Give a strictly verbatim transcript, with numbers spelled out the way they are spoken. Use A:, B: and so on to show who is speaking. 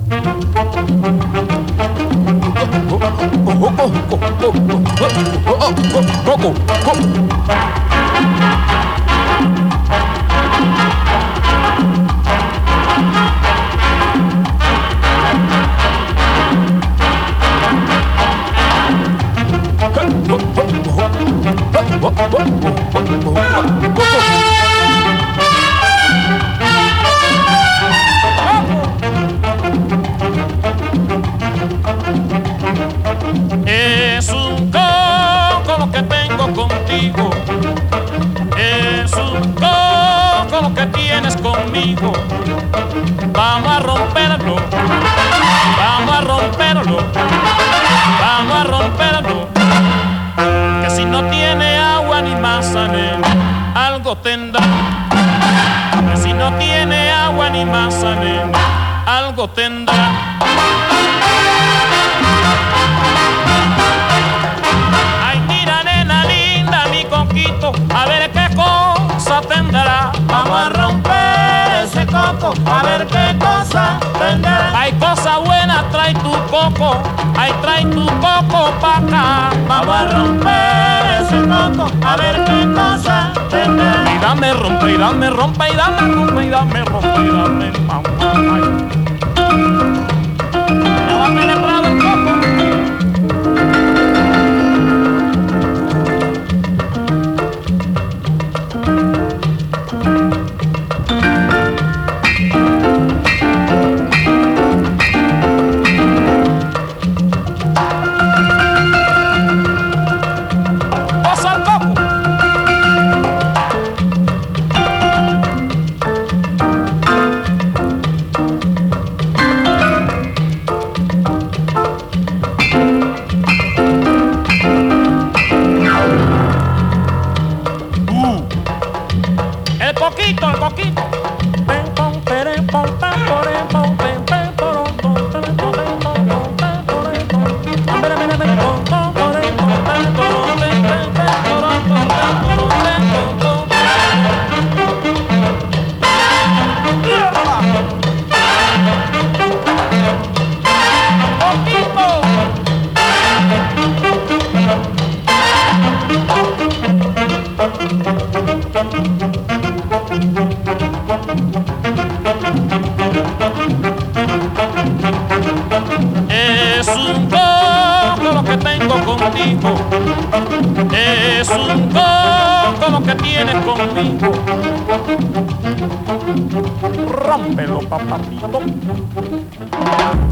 A: Es un coco lo que tengo contigo, es un coco lo que tienes conmigo. Vamos a romperlo, vamos a romperlo, vamos a romperlo. Que si no tiene agua ni masa, nena, algo tendrá. Que si no tiene agua ni masa, nena, algo tendrá. Ay, mira, nena linda, mi coquito, a ver qué cosa tendrá.
B: Vamos a romper ese coco, a ver qué cosa tendrá.
A: Hay cosa buena, trae tu coco, ay, trae tu coco pa' acá.
B: Vamos a romper ese coco, a ver qué cosa tendrá.
A: Y dame rompe, y dame rompe, y dame rompe, y dame rompe, y dame mamá. Ya va penetrado el coco. Pasa el coco. El coquito, el coquito. Es un coco lo que tengo contigo, es un coco lo que tienes conmigo. Rómpelo, papacito.